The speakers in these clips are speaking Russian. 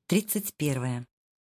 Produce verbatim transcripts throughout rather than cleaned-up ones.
Тридцать первое.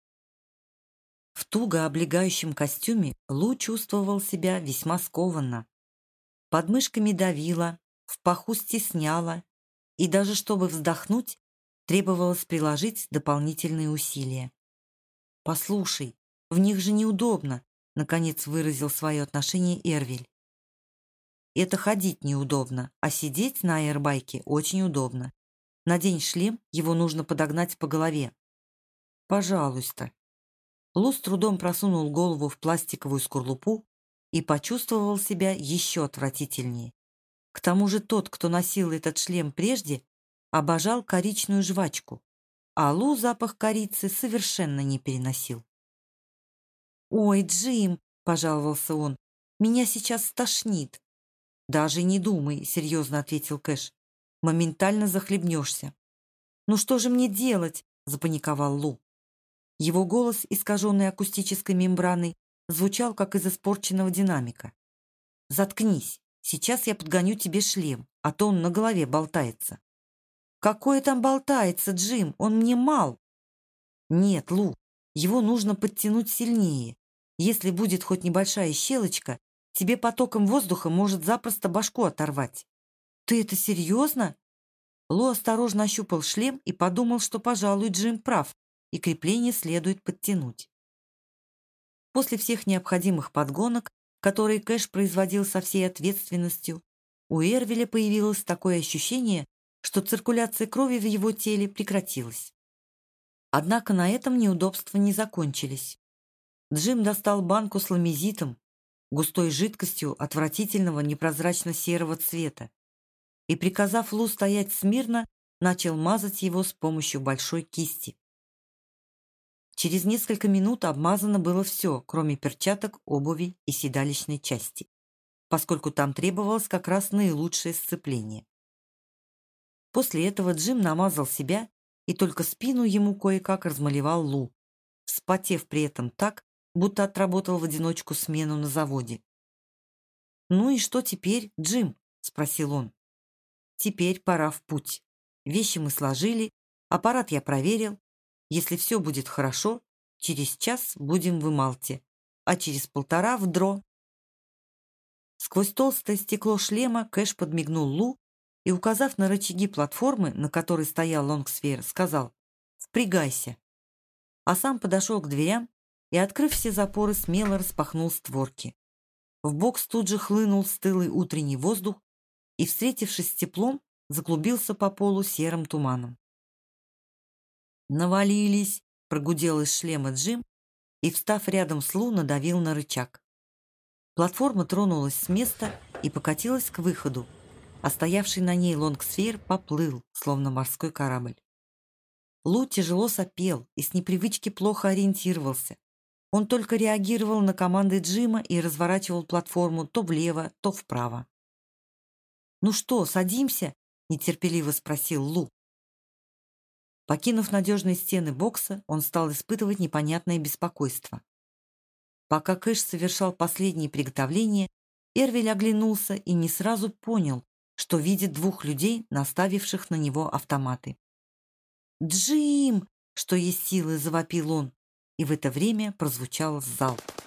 В туго облегающем костюме Лу чувствовал себя весьма скованно. Под мышками давило, в паху стесняло, и даже чтобы вздохнуть, требовалось приложить дополнительные усилия. «Послушай, в них же неудобно», — наконец выразил свое отношение Эрвиль. «Это ходить неудобно, а сидеть на аэрбайке очень удобно. Надень шлем, его нужно подогнать по голове». «Пожалуйста». Лу с трудом просунул голову в пластиковую скорлупу и почувствовал себя еще отвратительнее. К тому же тот, кто носил этот шлем прежде, обожал коричную жвачку, а Лу запах корицы совершенно не переносил. «Ой, Джим!» – пожаловался он. «Меня сейчас стошнит». «Даже не думай», – серьезно ответил Кэш. «Моментально захлебнешься». «Ну что же мне делать?» – запаниковал Лу. Его голос, искаженный акустической мембраной, звучал, как из испорченного динамика. «Заткнись, сейчас я подгоню тебе шлем, а то он на голове болтается». «Какое там болтается, Джим? Он мне мал». «Нет, Лу, его нужно подтянуть сильнее. Если будет хоть небольшая щелочка, тебе потоком воздуха может запросто башку оторвать». «Ты это серьезно?» Лу осторожно ощупал шлем и подумал, что, пожалуй, Джим прав, и крепление следует подтянуть. После всех необходимых подгонок, которые Кэш производил со всей ответственностью, у Эрвиля появилось такое ощущение, что циркуляция крови в его теле прекратилась. Однако на этом неудобства не закончились. Джим достал банку с ламизитом, густой жидкостью отвратительного непрозрачно-серого цвета, и, приказав Лу стоять смирно, начал мазать его с помощью большой кисти. Через несколько минут обмазано было все, кроме перчаток, обуви и седалищной части, поскольку там требовалось как раз наилучшее сцепление. После этого Джим намазал себя, и только спину ему кое-как размалевал Лу, вспотев при этом так, будто отработал в одиночку смену на заводе. «Ну и что теперь, Джим?» – спросил он. «Теперь пора в путь. Вещи мы сложили, аппарат я проверил. Если все будет хорошо, через час будем в Ималте, а через полтора в Дро». Сквозь толстое стекло шлема Кэш подмигнул Лу и, указав на рычаги платформы, на которой стоял Лонгсфейр, сказал «Впрягайся». А сам подошел к дверям и, открыв все запоры, смело распахнул створки. В бокс тут же хлынул стылый утренний воздух и, встретившись с теплом, заклубился по полу серым туманом. «Навалились!» — прогудел из шлема Джим и, встав рядом с Лу, надавил на рычаг. Платформа тронулась с места и покатилась к выходу, а стоявший на ней Лонгсфейр поплыл, словно морской корабль. Лу тяжело сопел и с непривычки плохо ориентировался. Он только реагировал на команды Джима и разворачивал платформу то влево, то вправо. «Ну что, садимся?» — нетерпеливо спросил Лу. Покинув надежные стены бокса, он стал испытывать непонятное беспокойство. Пока Кэш совершал последние приготовления, Эрвиль оглянулся и не сразу понял, что видит двух людей, наставивших на него автоматы. «Джим!» — что есть силы, завопил он, и в это время прозвучал залп.